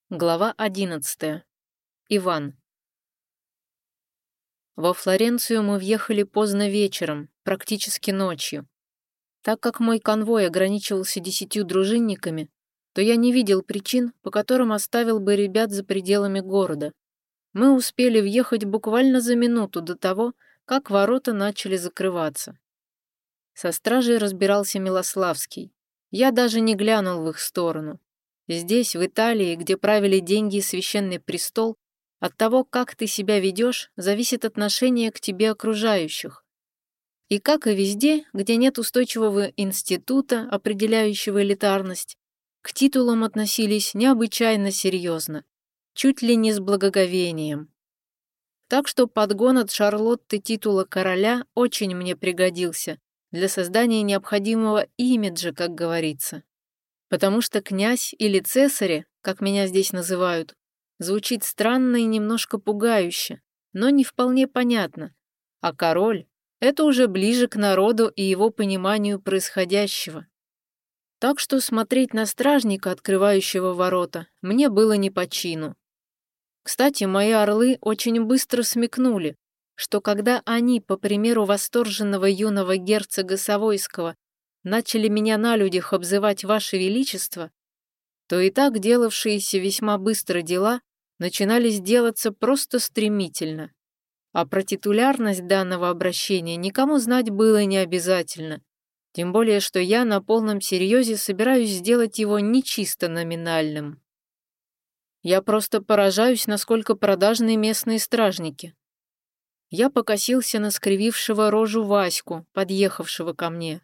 Глава 11. Иван. Во Флоренцию мы въехали поздно вечером, практически ночью. Так как мой конвой ограничивался 10 дружинниками, то я не видел причин, по которым оставил бы ребят за пределами города. Мы успели въехать буквально за минуту до того, как ворота начали закрываться. Со стражей разбирался Милославский. Я даже не глянул в их сторону. Здесь, в Италии, где правили деньги и священный престол, от того, как ты себя ведешь, зависит отношение к тебе окружающих. И как и везде, где нет устойчивого института, определяющего элитарность, к титулам относились необычайно серьезно, чуть ли не с благоговением. Так что подгон от Шарлотты титула короля очень мне пригодился для создания необходимого имиджа, как говорится. Потому что князь или цесарь, как меня здесь называют, звучит странно и немножко пугающе, но не вполне понятно. А король — это уже ближе к народу и его пониманию происходящего. Так что смотреть на стражника, открывающего ворота, мне было не по чину. Кстати, мои орлы очень быстро смекнули, что когда они, по примеру восторженного юного герцога Савойского, начали меня на людях обзывать Ваше Величество, то и так делавшиеся весьма быстро дела начинались делаться просто стремительно. А про титулярность данного обращения никому знать было не обязательно, тем более что я на полном серьезе собираюсь сделать его не чисто номинальным. Я просто поражаюсь, насколько продажные местные стражники. Я покосился на скривившего рожу Ваську, подъехавшего ко мне.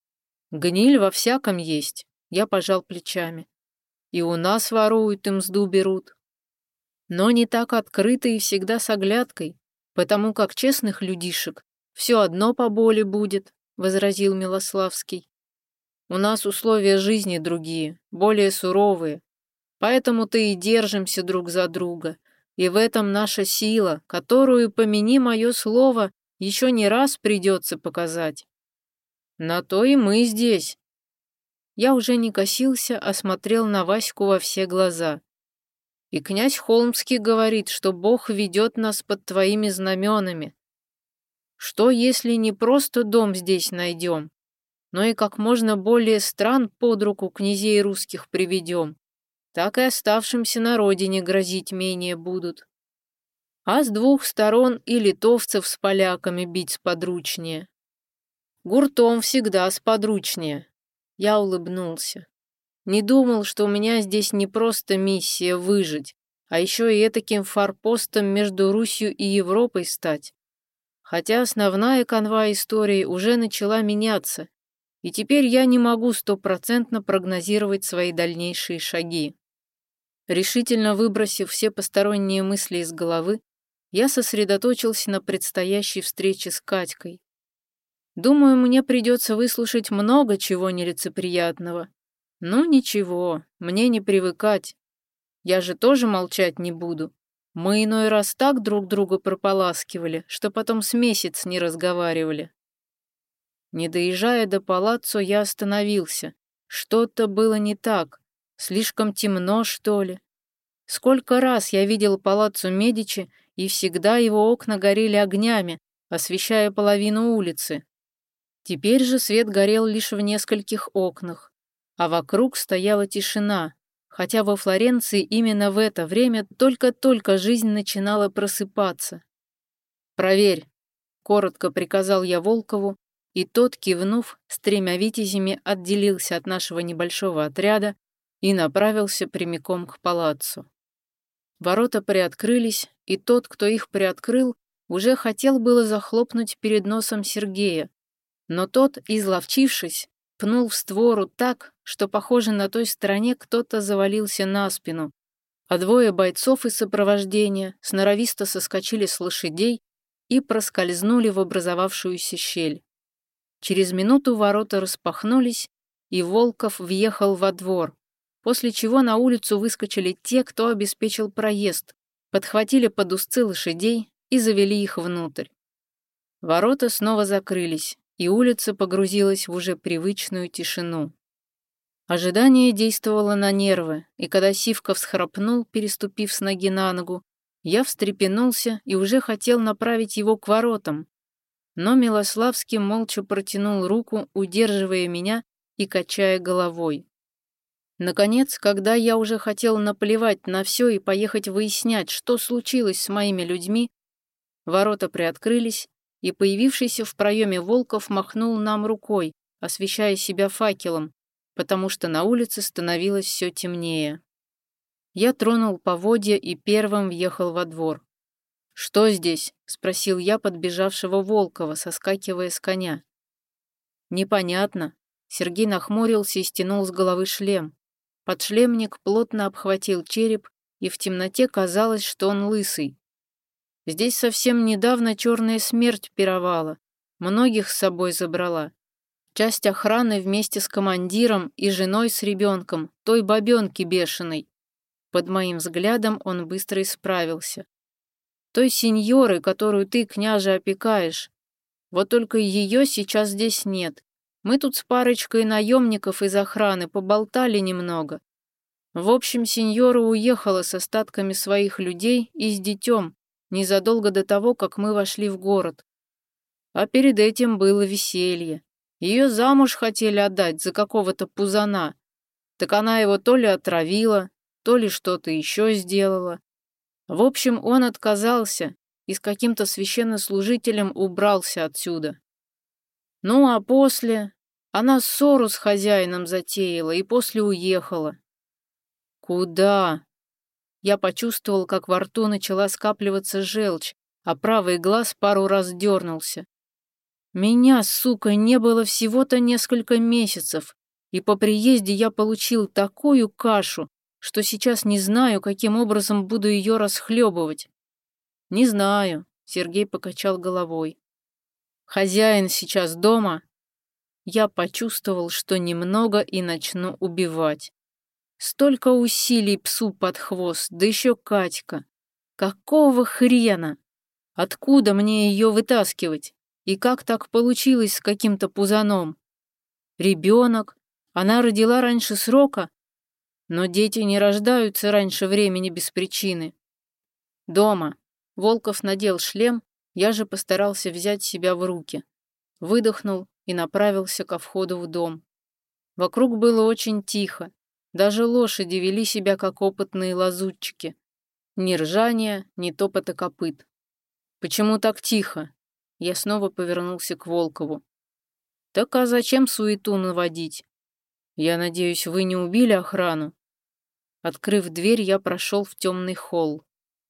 Гниль во всяком есть, я пожал плечами. И у нас воруют и мзду берут. Но не так открыто и всегда с оглядкой, потому как честных людишек все одно поболе будет, возразил Милославский. У нас условия жизни другие, более суровые, поэтому-то и держимся друг за друга, и в этом наша сила, которую, помяни мое слово, еще не раз придется показать. На то и мы здесь. Я уже не косился, а смотрел на Ваську во все глаза. И князь Холмский говорит, что Бог ведет нас под твоими знаменами. Что, если не просто дом здесь найдем, но и как можно более стран под руку князей русских приведем, так и оставшимся на родине грозить менее будут. А с двух сторон и литовцев с поляками бить сподручнее. Гуртом всегда сподручнее. Я улыбнулся. Не думал, что у меня здесь не просто миссия выжить, а еще и этаким форпостом между Русью и Европой стать. Хотя основная канва истории уже начала меняться, и теперь я не могу стопроцентно прогнозировать свои дальнейшие шаги. Решительно выбросив все посторонние мысли из головы, я сосредоточился на предстоящей встрече с Катькой. Думаю, мне придется выслушать много чего нелицеприятного. Ну ничего, мне не привыкать. Я же тоже молчать не буду. Мы иной раз так друг друга прополаскивали, что потом с месяц не разговаривали. Не доезжая до палаццо, я остановился. Что-то было не так. Слишком темно, что ли? Сколько раз я видел палаццо Медичи, и всегда его окна горели огнями, освещая половину улицы. Теперь же свет горел лишь в нескольких окнах, а вокруг стояла тишина, хотя во Флоренции именно в это время только-только жизнь начинала просыпаться. «Проверь», — коротко приказал я Волкову, и тот, кивнув, с 3 витязями отделился от нашего небольшого отряда и направился прямиком к палаццо. Ворота приоткрылись, и тот, кто их приоткрыл, уже хотел было захлопнуть перед носом Сергея, но тот, изловчившись, пнул в створу так, что, похоже, на той стороне кто-то завалился на спину, а 2 бойцов из сопровождения сноровисто соскочили с лошадей и проскользнули в образовавшуюся щель. Через минуту ворота распахнулись, и Волков въехал во двор, после чего на улицу выскочили те, кто обеспечил проезд, подхватили под узцы лошадей и завели их внутрь. Ворота снова закрылись, и улица погрузилась в уже привычную тишину. Ожидание действовало на нервы, и когда Сивка всхрапнул, переступив с ноги на ногу, я встрепенулся и уже хотел направить его к воротам. Но Милославский молча протянул руку, удерживая меня и качая головой. Наконец, когда я уже хотел наплевать на все и поехать выяснять, что случилось с моими людьми, ворота приоткрылись, и появившийся в проеме Волков махнул нам рукой, освещая себя факелом, потому что на улице становилось все темнее. Я тронул поводья и первым въехал во двор. «Что здесь?» — спросил я подбежавшего Волкова, соскакивая с коня. «Непонятно». Сергей нахмурился и стянул с головы шлем. Подшлемник плотно обхватил череп, и в темноте казалось, что он лысый. Здесь совсем недавно черная смерть пировала, многих с собой забрала. Часть охраны вместе с командиром и женой с ребенком, той бабенки бешеной. Под моим взглядом он быстро исправился. Той сеньоры, которую ты, княже, опекаешь. Вот только ее сейчас здесь нет. Мы тут с парочкой наемников из охраны поболтали немного. В общем, сеньора уехала с остатками своих людей и с детем, незадолго до того, как мы вошли в город. А перед этим было веселье. Ее замуж хотели отдать за какого-то пузана. Так она его то ли отравила, то ли что-то еще сделала. В общем, он отказался и с каким-то священнослужителем убрался отсюда. Ну, а после она ссору с хозяином затеяла и после уехала. Куда? Я почувствовал, как во рту начала скапливаться желчь, а правый глаз пару раз дернулся. Меня, сука, не было всего-то несколько месяцев, и по приезде я получил такую кашу, что сейчас не знаю, каким образом буду ее расхлебывать. Не знаю, Сергей покачал головой. Хозяин сейчас дома? Я почувствовал, что немного и начну убивать. Столько усилий псу под хвост, да еще Катька. Какого хрена? Откуда мне ее вытаскивать? И как так получилось с каким-то пузаном? Ребенок? Она родила раньше срока? Но дети не рождаются раньше времени без причины. Дома. Волков надел шлем, я же постарался взять себя в руки. Выдохнул и направился ко входу в дом. Вокруг было очень тихо. Даже лошади вели себя как опытные лазутчики. Ни ржания, ни топота копыт. Почему так тихо? Я снова повернулся к Волкову. Так а зачем суету наводить? Я надеюсь, вы не убили охрану? Открыв дверь, я прошел в темный холл.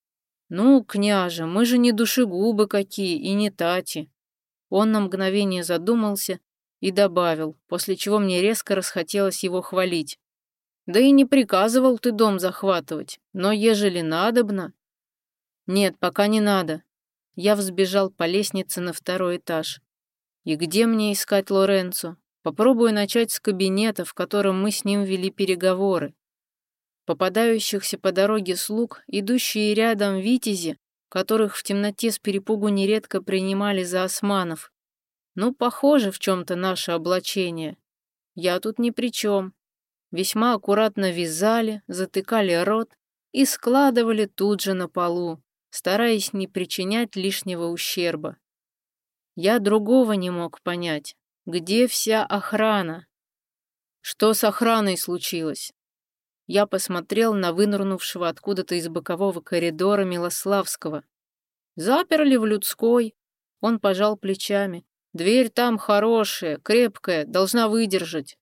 Ну, княже, мы же не душегубы какие и не тати. Он на мгновение задумался и добавил, после чего мне резко расхотелось его хвалить. Да и не приказывал ты дом захватывать, но ежели надобно... Нет, пока не надо. Я взбежал по лестнице на второй этаж. И где мне искать Лоренцо? Попробую начать с кабинета, в котором мы с ним вели переговоры. Попадающихся по дороге слуг, идущие рядом витязи, которых в темноте с перепугу нередко принимали за османов. Ну, похоже в чем-то наше облачение. Я тут ни при чем. Весьма аккуратно вязали, затыкали рот и складывали тут же на полу, стараясь не причинять лишнего ущерба. Я другого не мог понять. Где вся охрана? Что с охраной случилось? Я посмотрел на вынырнувшего откуда-то из бокового коридора Милославского. Заперли в людской. Он пожал плечами. Дверь там хорошая, крепкая, должна выдержать.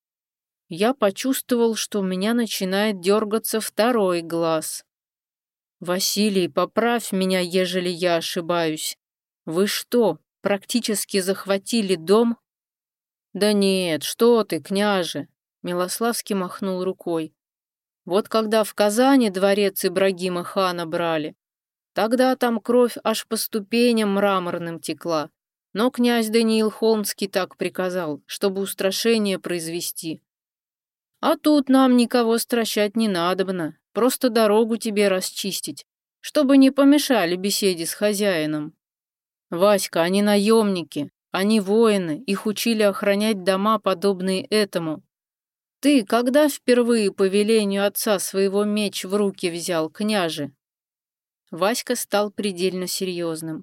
Я почувствовал, что у меня начинает дергаться второй глаз. «Василий, поправь меня, ежели я ошибаюсь. Вы что, практически захватили дом?» «Да нет, что ты, княже!» Милославский махнул рукой. «Вот когда в Казани дворец Ибрагима хана брали, тогда там кровь аж по ступеням мраморным текла. Но князь Даниил Холмский так приказал, чтобы устрашение произвести. А тут нам никого стращать не надобно, просто дорогу тебе расчистить, чтобы не помешали беседе с хозяином. Васька, они наемники, они воины, их учили охранять дома, подобные этому. Ты когда впервые по велению отца своего меч в руки взял, княже?» Васька стал предельно серьезным.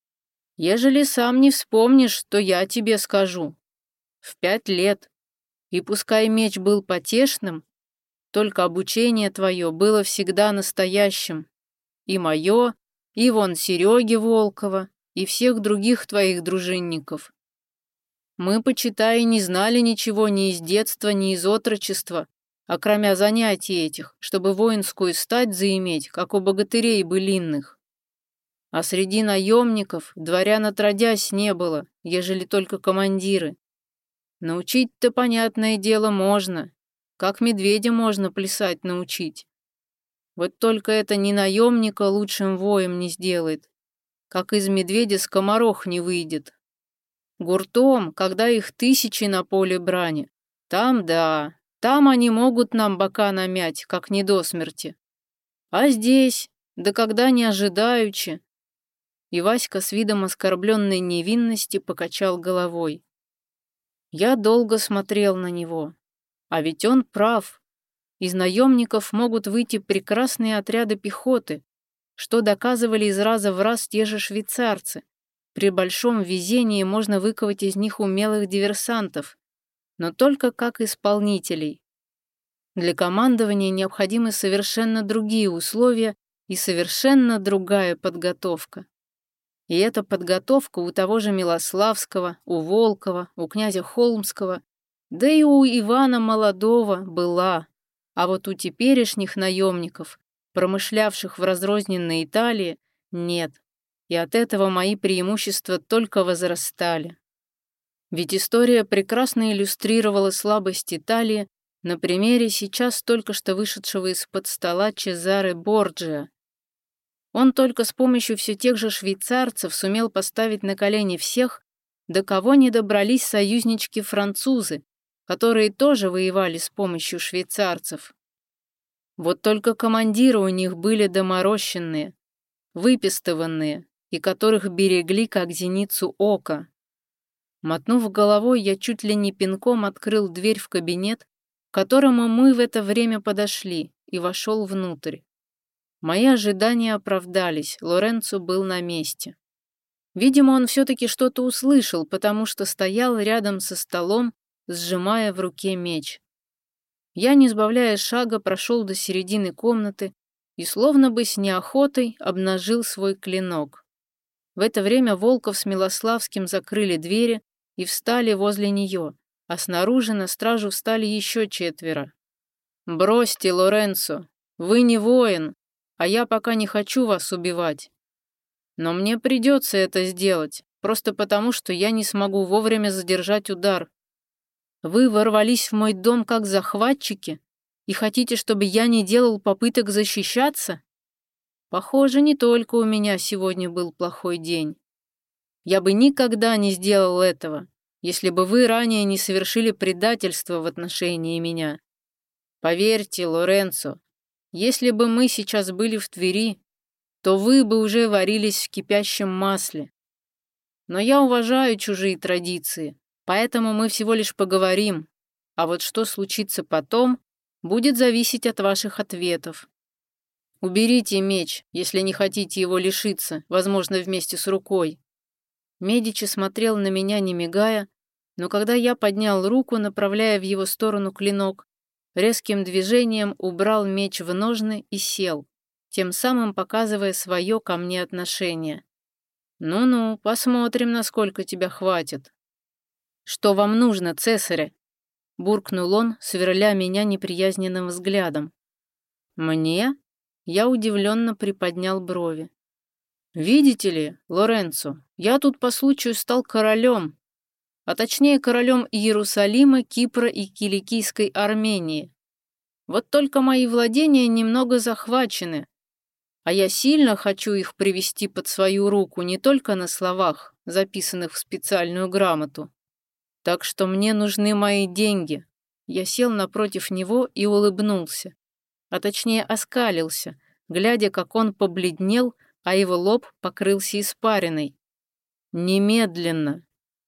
«Ежели сам не вспомнишь, то я тебе скажу. В 5 лет. И пускай меч был потешным, только обучение твое было всегда настоящим. И мое, и вон Сереги Волкова, и всех других твоих дружинников. Мы, почитай, не знали ничего ни из детства, ни из отрочества, окромя занятий этих, чтобы воинскую стать заиметь, как у богатырей былинных. А среди наемников дворян отродясь не было, ежели только командиры. Научить-то, понятное дело, можно, как медведя можно плясать научить. Вот только это ни наемника лучшим воем не сделает, как из медведя скоморох не выйдет. Гуртом, когда их тысячи на поле брани, там да, там они могут нам бока намять, как не до смерти. А здесь, да когда не ожидаючи. И Васька с видом оскорбленной невинности покачал головой. Я долго смотрел на него. А ведь он прав. Из наемников могут выйти прекрасные отряды пехоты, что доказывали из раза в раз те же швейцарцы. При большом везении можно выковать из них умелых диверсантов, но только как исполнителей. Для командования необходимы совершенно другие условия и совершенно другая подготовка. И эта подготовка у того же Милославского, у Волкова, у князя Холмского, да и у Ивана Молодого была. А вот у теперешних наемников, промышлявших в разрозненной Италии, нет. И от этого мои преимущества только возрастали. Ведь история прекрасно иллюстрировала слабость Италии на примере сейчас только что вышедшего из-под стола Чезаре Борджиа. Он только с помощью все тех же швейцарцев сумел поставить на колени всех, до кого не добрались союзнички-французы, которые тоже воевали с помощью швейцарцев. Вот только командиры у них были доморощенные, выпистыванные, и которых берегли как зеницу ока. Мотнув головой, я чуть ли не пинком открыл дверь в кабинет, к которому мы в это время подошли, и вошел внутрь. Мои ожидания оправдались, Лоренцо был на месте. Видимо, он все-таки что-то услышал, потому что стоял рядом со столом, сжимая в руке меч. Я, не сбавляя шага, прошел до середины комнаты и, словно бы с неохотой, обнажил свой клинок. В это время Волков с Милославским закрыли двери и встали возле нее, а снаружи на стражу встали еще 4. «Бросьте, Лоренцо, вы не воин, а я пока не хочу вас убивать. Но мне придется это сделать, просто потому, что я не смогу вовремя задержать удар. Вы ворвались в мой дом как захватчики и хотите, чтобы я не делал попыток защищаться? Похоже, не только у меня сегодня был плохой день. Я бы никогда не сделал этого, если бы вы ранее не совершили предательство в отношении меня. Поверьте, Лоренцо, если бы мы сейчас были в Твери, то вы бы уже варились в кипящем масле. Но я уважаю чужие традиции, поэтому мы всего лишь поговорим, а вот что случится потом, будет зависеть от ваших ответов. Уберите меч, если не хотите его лишиться, возможно, вместе с рукой». Медичи смотрел на меня, не мигая, но когда я поднял руку, направляя в его сторону клинок, резким движением убрал меч в ножны и сел, тем самым показывая свое ко мне отношение. «Ну-ну, посмотрим, насколько тебя хватит». «Что вам нужно, цесаря?» — буркнул он, сверля меня неприязненным взглядом. «Мне?» — я удивленно приподнял брови. «Видите ли, Лоренцо, я тут по случаю стал королем, а точнее королем Иерусалима, Кипра и Киликийской Армении. Вот только мои владения немного захвачены, а я сильно хочу их привести под свою руку не только на словах, записанных в специальную грамоту. Так что мне нужны мои деньги». Я сел напротив него и улыбнулся, а точнее оскалился, глядя, как он побледнел, а его лоб покрылся испариной. «Немедленно!»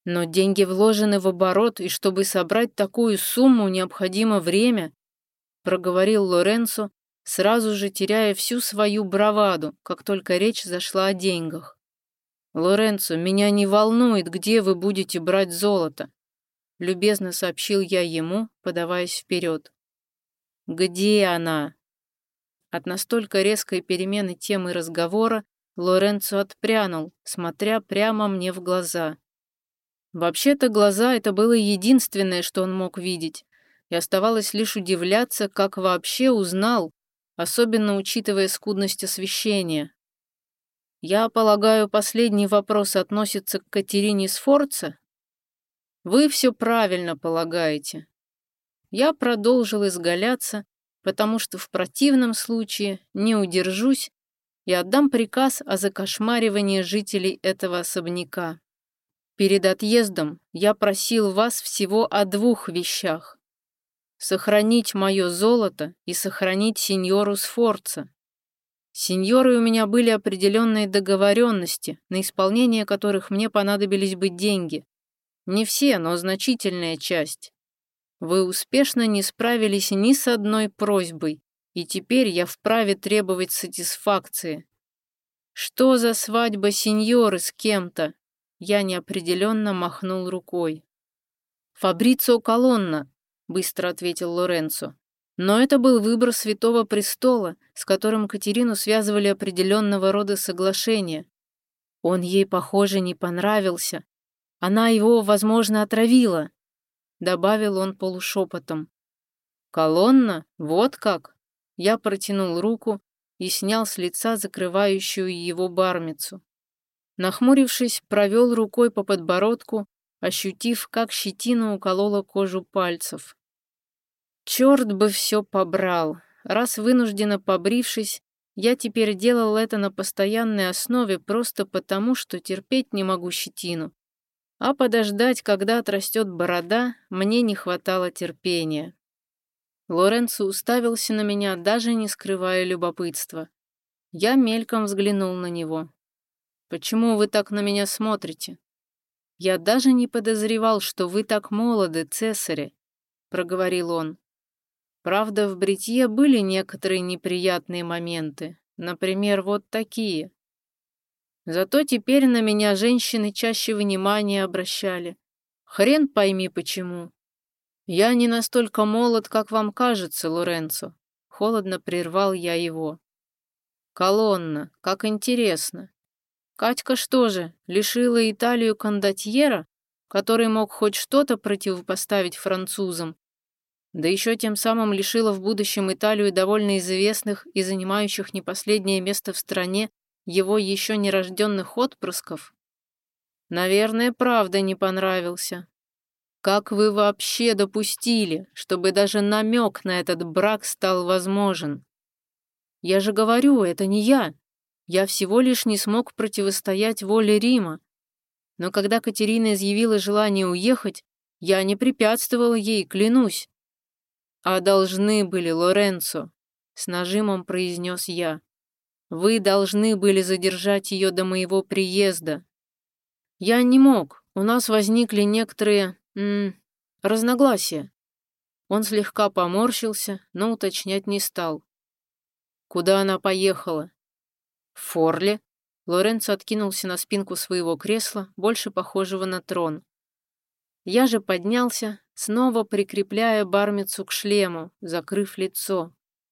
Но деньги вложены в оборот, и чтобы собрать такую сумму, необходимо время, проговорил Лоренцо, сразу же теряя всю свою браваду, как только речь зашла о деньгах. «Лоренцо, меня не волнует, где вы будете брать золото», любезно сообщил я ему, подаваясь вперед. «Где она?» От настолько резкой перемены темы разговора Лоренцо отпрянул, смотря прямо мне в глаза. Вообще-то глаза — это было единственное, что он мог видеть, и оставалось лишь удивляться, как вообще узнал, особенно учитывая скудность освещения. Я полагаю, последний вопрос относится к Катерине Сфорца? Вы все правильно полагаете. Я продолжил изгаляться, потому что в противном случае не удержусь и отдам приказ о закошмаривании жителей этого особняка. Перед отъездом я просил вас всего о двух вещах. Сохранить мое золото и сохранить сеньору Сфорца. С сеньорой у меня были определенные договоренности, на исполнение которых мне понадобились бы деньги. Не все, но значительная часть. Вы успешно не справились ни с одной просьбой, и теперь я вправе требовать сатисфакции. Что за свадьба сеньоры с кем-то? Я неопределенно махнул рукой. «Фабрицио Колонна», — быстро ответил Лоренцо. Но это был выбор Святого Престола, с которым Катерину связывали определенного рода соглашения. Он ей, похоже, не понравился. Она его, возможно, отравила, — добавил он полушепотом. «Колонна? Вот как?» Я протянул руку и снял с лица закрывающую его бармицу. Нахмурившись, провел рукой по подбородку, ощутив, как щетина уколола кожу пальцев. Черт бы все побрал. Раз вынужденно побрившись, я теперь делал это на постоянной основе просто потому, что терпеть не могу щетину. А подождать, когда отрастет борода, мне не хватало терпения. Лоренцо уставился на меня, даже не скрывая любопытства. Я мельком взглянул на него. «Почему вы так на меня смотрите?» «Я даже не подозревал, что вы так молоды, цесаря», — проговорил он. «Правда, в бритье были некоторые неприятные моменты, например, вот такие. Зато теперь на меня женщины чаще внимания обращали. Хрен пойми почему. Я не настолько молод, как вам кажется, Лоренцо», — холодно прервал я его. «Колонна, как интересно. Катька что же, лишила Италию кондотьера, который мог хоть что-то противопоставить французам, да еще тем самым лишила в будущем Италию довольно известных и занимающих не последнее место в стране его еще нерожденных отпрысков? Наверное, правда не понравился. Как вы вообще допустили, чтобы даже намек на этот брак стал возможен? Я же говорю, это не я. Я всего лишь не смог противостоять воле Рима. Но когда Катерина изъявила желание уехать, я не препятствовал ей, клянусь. «А должны были, Лоренцо», — с нажимом произнес я. «Вы должны были задержать ее до моего приезда». «Я не мог. У нас возникли некоторые... разногласия». Он слегка поморщился, но уточнять не стал. «Куда она поехала?» «В Форле». Лоренцо откинулся на спинку своего кресла, больше похожего на трон. Я же поднялся, снова прикрепляя бармицу к шлему, закрыв лицо.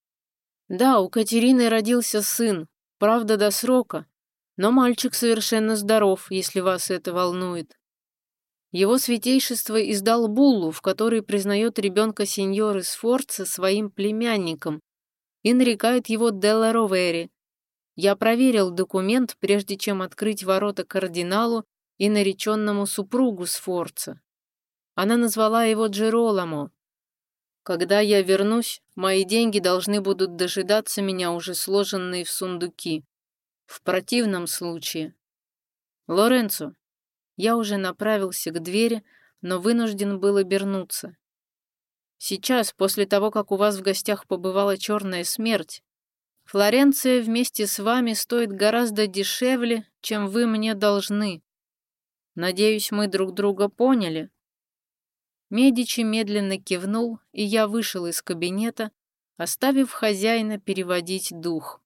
Да, у Катерины родился сын, правда, до срока, но мальчик совершенно здоров, если вас это волнует. Его святейшество издал буллу, в которой признает ребенка сеньоры Сфорца своим племянником и нарекает его Делла Ровери. Я проверил документ, прежде чем открыть ворота кардиналу и нареченному супругу Сфорца. Она назвала его Джероламо. Когда я вернусь, мои деньги должны будут дожидаться меня, уже сложенные в сундуки. В противном случае... Лоренцо, я уже направился к двери, но вынужден был обернуться. Сейчас, после того, как у вас в гостях побывала черная смерть, Флоренция вместе с вами стоит гораздо дешевле, чем вы мне должны. Надеюсь, мы друг друга поняли?» Медичи медленно кивнул, и я вышел из кабинета, оставив хозяина переводить дух.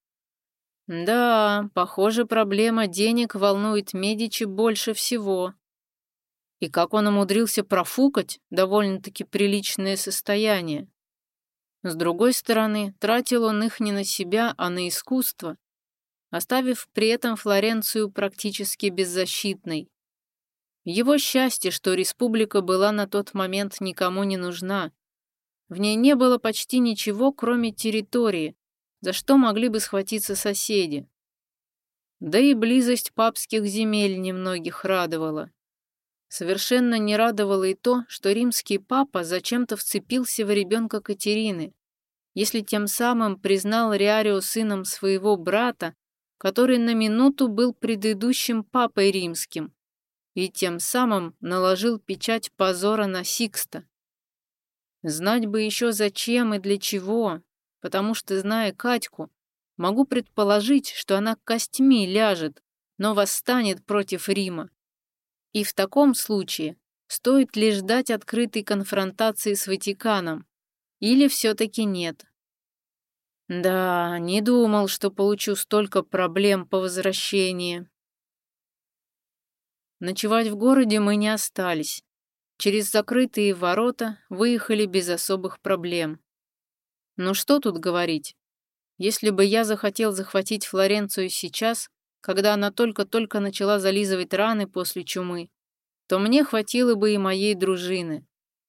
Да, похоже, проблема денег волнует Медичи больше всего. И как он умудрился профукать довольно-таки приличное состояние. С другой стороны, тратил он их не на себя, а на искусство, оставив при этом Флоренцию практически беззащитной. Его счастье, что республика была на тот момент никому не нужна. В ней не было почти ничего, кроме территории, за что могли бы схватиться соседи. Да и близость папских земель немногих радовала. Совершенно не радовало и то, что римский папа зачем-то вцепился в ребенка Катерины, если тем самым признал Риарио сыном своего брата, который на минуту был предыдущим папой римским, и тем самым наложил печать позора на Сикста. Знать бы еще зачем и для чего, потому что, зная Катьку, могу предположить, что она костьми ляжет, но восстанет против Рима. И в таком случае стоит ли ждать открытой конфронтации с Ватиканом, или все-таки нет? Да, не думал, что получу столько проблем по возвращении. Ночевать в городе мы не остались. Через закрытые ворота выехали без особых проблем. Ну что тут говорить? Если бы я захотел захватить Флоренцию сейчас, когда она только-только начала зализывать раны после чумы, то мне хватило бы и моей дружины.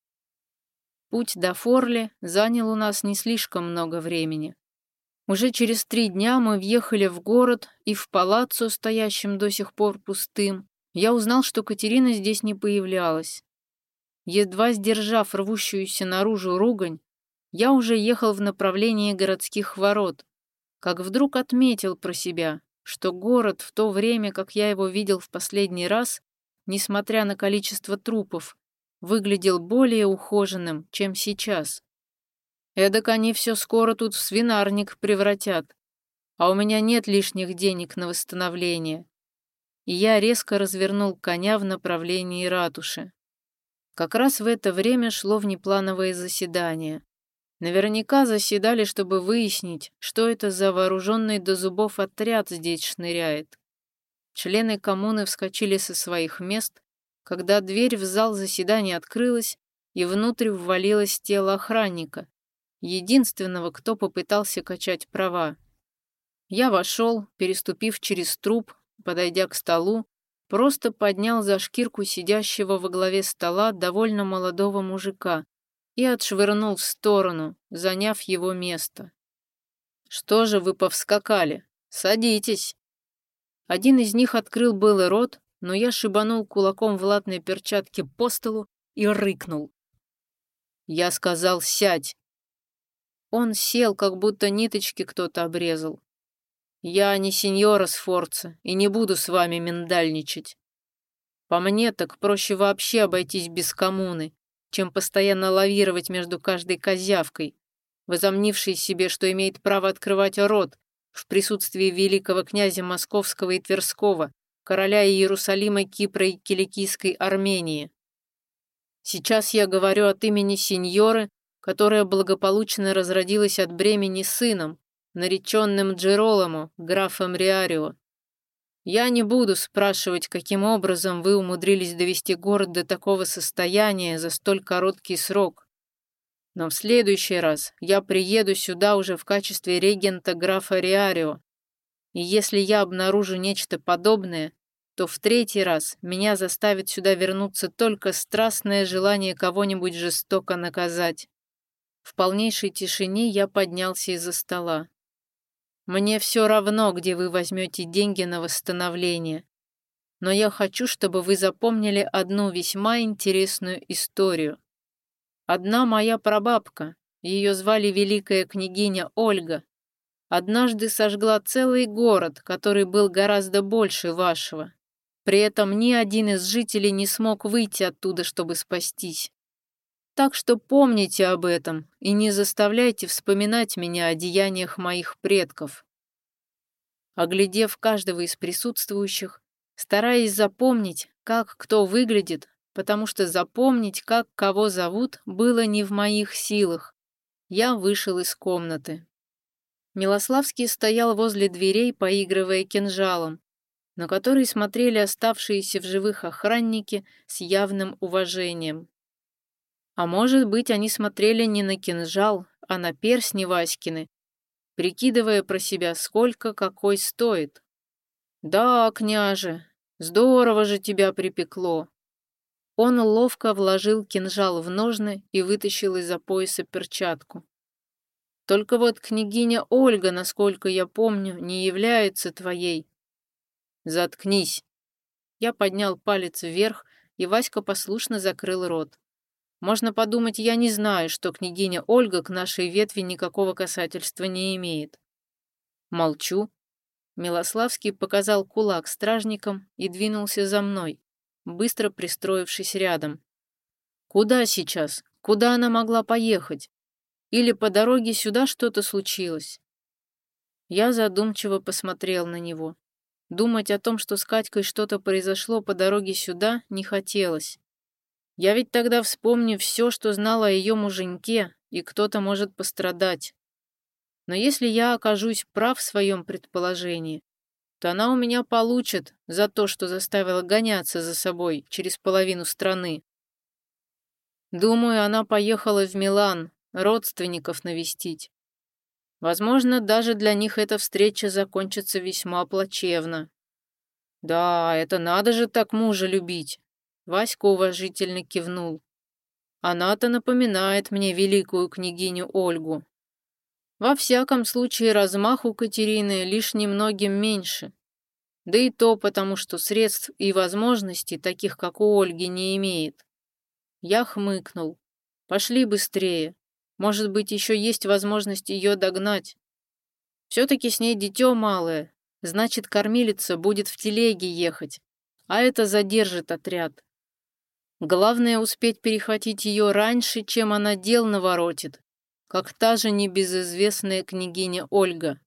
Путь до Форли занял у нас не слишком много времени. Уже через 3 дня мы въехали в город, и в палаццо, стоящем до сих пор пустым, я узнал, что Катерина здесь не появлялась. Едва сдержав рвущуюся наружу ругань, я уже ехал в направлении городских ворот, как вдруг отметил про себя, что город в то время, как я его видел в последний раз, несмотря на количество трупов, выглядел более ухоженным, чем сейчас. Эдак они все скоро тут в свинарник превратят, а у меня нет лишних денег на восстановление. И я резко развернул коня в направлении ратуши. Как раз в это время шло внеплановое заседание. Наверняка заседали, чтобы выяснить, что это за вооруженный до зубов отряд здесь шныряет. Члены коммуны вскочили со своих мест, когда дверь в зал заседания открылась, и внутрь ввалилось тело охранника, единственного, кто попытался качать права. Я вошел, переступив через труп, подойдя к столу, просто поднял за шкирку сидящего во главе стола довольно молодого мужика и отшвырнул в сторону, заняв его место. «Что же вы повскакали? Садитесь!» Один из них открыл было рот, но я шибанул кулаком в латной перчатке по столу и рыкнул. Я сказал: «Сядь!» Он сел, как будто ниточки кто-то обрезал. «Я не сеньора Сфорца и не буду с вами миндальничать. По мне так проще вообще обойтись без коммуны, чем постоянно лавировать между каждой козявкой, возомнившей себе, что имеет право открывать рот в присутствии великого князя Московского и Тверского, короля Иерусалима, Кипра и Киликийской Армении. Сейчас я говорю от имени сеньоры, которая благополучно разродилась от бремени сыном, нареченным Джероломо, графом Риарио. Я не буду спрашивать, каким образом вы умудрились довести город до такого состояния за столь короткий срок. Но в следующий раз я приеду сюда уже в качестве регента графа Риарио, и если я обнаружу нечто подобное, то в 3-й раз меня заставит сюда вернуться только страстное желание кого-нибудь жестоко наказать. В полнейшей тишине я поднялся из-за стола. Мне все равно, где вы возьмете деньги на восстановление, но я хочу, чтобы вы запомнили одну весьма интересную историю. Одна моя прабабка, ее звали Великая княгиня Ольга, однажды сожгла целый город, который был гораздо больше вашего. При этом ни один из жителей не смог выйти оттуда, чтобы спастись. Так что помните об этом и не заставляйте вспоминать меня о деяниях моих предков». Оглядев каждого из присутствующих, Стараясь запомнить, как кто выглядит, потому что запомнить, как кого зовут, было не в моих силах, я вышел из комнаты. Милославский стоял возле дверей, поигрывая кинжалом, на который смотрели оставшиеся в живых охранники с явным уважением. А может быть, они смотрели не на кинжал, а на перстни Васькины, прикидывая про себя, сколько какой стоит. «Да, княже, здорово же тебя припекло». Он ловко вложил кинжал в ножны и вытащил из-за пояса перчатку. «Только вот княгиня Ольга, насколько я помню, не является твоей». «Заткнись!» Я поднял палец вверх, и Васька послушно закрыл рот. Можно подумать, я не знаю, что княгиня Ольга к нашей ветви никакого касательства не имеет. Молчу. Милославский показал кулак стражникам и двинулся за мной, быстро пристроившись рядом. Куда сейчас? Куда она могла поехать? Или по дороге сюда что-то случилось? Я задумчиво посмотрел на него. Думать о том, что с Катькой что-то произошло по дороге сюда, не хотелось. Я ведь тогда вспомню все, что знала о ее муженьке, и кто-то может пострадать. Но если я окажусь прав в своем предположении, то она у меня получит за то, что заставила гоняться за собой через половину страны. Думаю, она поехала в Милан, родственников навестить. Возможно, даже для них эта встреча закончится весьма плачевно. Да, это надо же так мужа любить. Васька уважительно кивнул. Она-то напоминает мне великую княгиню Ольгу. Во всяком случае, размах у Катерины лишь немногим меньше. Да и то потому, что средств и возможностей, таких как у Ольги, не имеет. Я хмыкнул. Пошли быстрее. Может быть, еще есть возможность ее догнать. Все-таки с ней дитё малое. Значит, кормилица будет в телеге ехать. А это задержит отряд. Главное успеть перехватить ее раньше, чем она дел наворотит, как та же небезызвестная княгиня Ольга.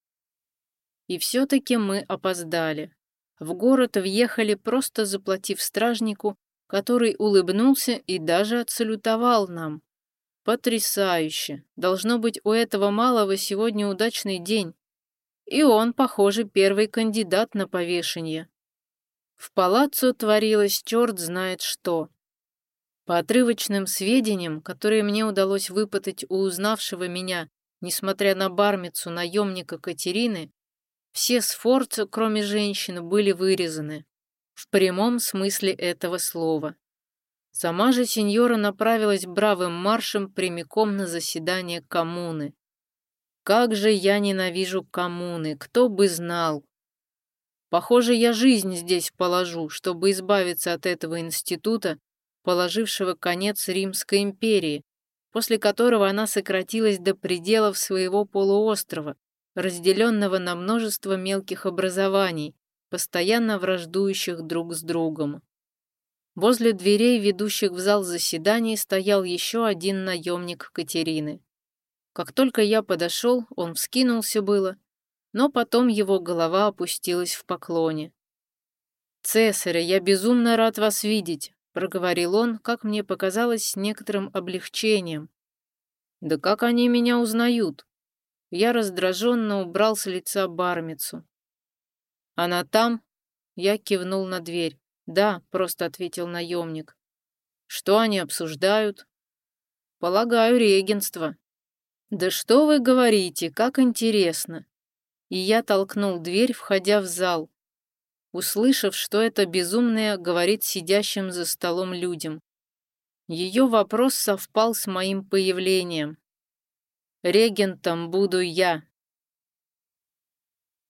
И все-таки мы опоздали. В город въехали, просто заплатив стражнику, который улыбнулся и даже отсалютовал нам. Потрясающе! Должно быть, у этого малого сегодня удачный день. И он, похоже, первый кандидат на повешение. В палаццо творилось черт знает что. По отрывочным сведениям, которые мне удалось выпытать у узнавшего меня, несмотря на бармицу наемника Катерины, все сфорцы, кроме женщин, были вырезаны. В прямом смысле этого слова. Сама же сеньора направилась бравым маршем прямиком на заседание коммуны. Как же я ненавижу коммуны, кто бы знал. Похоже, я жизнь здесь положу, чтобы избавиться от этого института, положившего конец Римской империи, после которого она сократилась до пределов своего полуострова, разделенного на множество мелких образований, постоянно враждующих друг с другом. Возле дверей, ведущих в зал заседаний, стоял еще один наемник Катерины. Как только я подошел, он вскинулся было, но потом его голова опустилась в поклоне. «Цесаря, я безумно рад вас видеть», — проговорил он, как мне показалось, с некоторым облегчением. «Да как они меня узнают?» Я раздраженно убрал с лица бармицу. «Она там?» Я кивнул на дверь. «Да», — просто ответил наемник. «Что они обсуждают?» «Полагаю, регенство». «Да что вы говорите, как интересно!» И я толкнул дверь, входя в зал, услышав, что эта безумная говорит сидящим за столом людям. Ее вопрос совпал с моим появлением. «Регентом буду я»,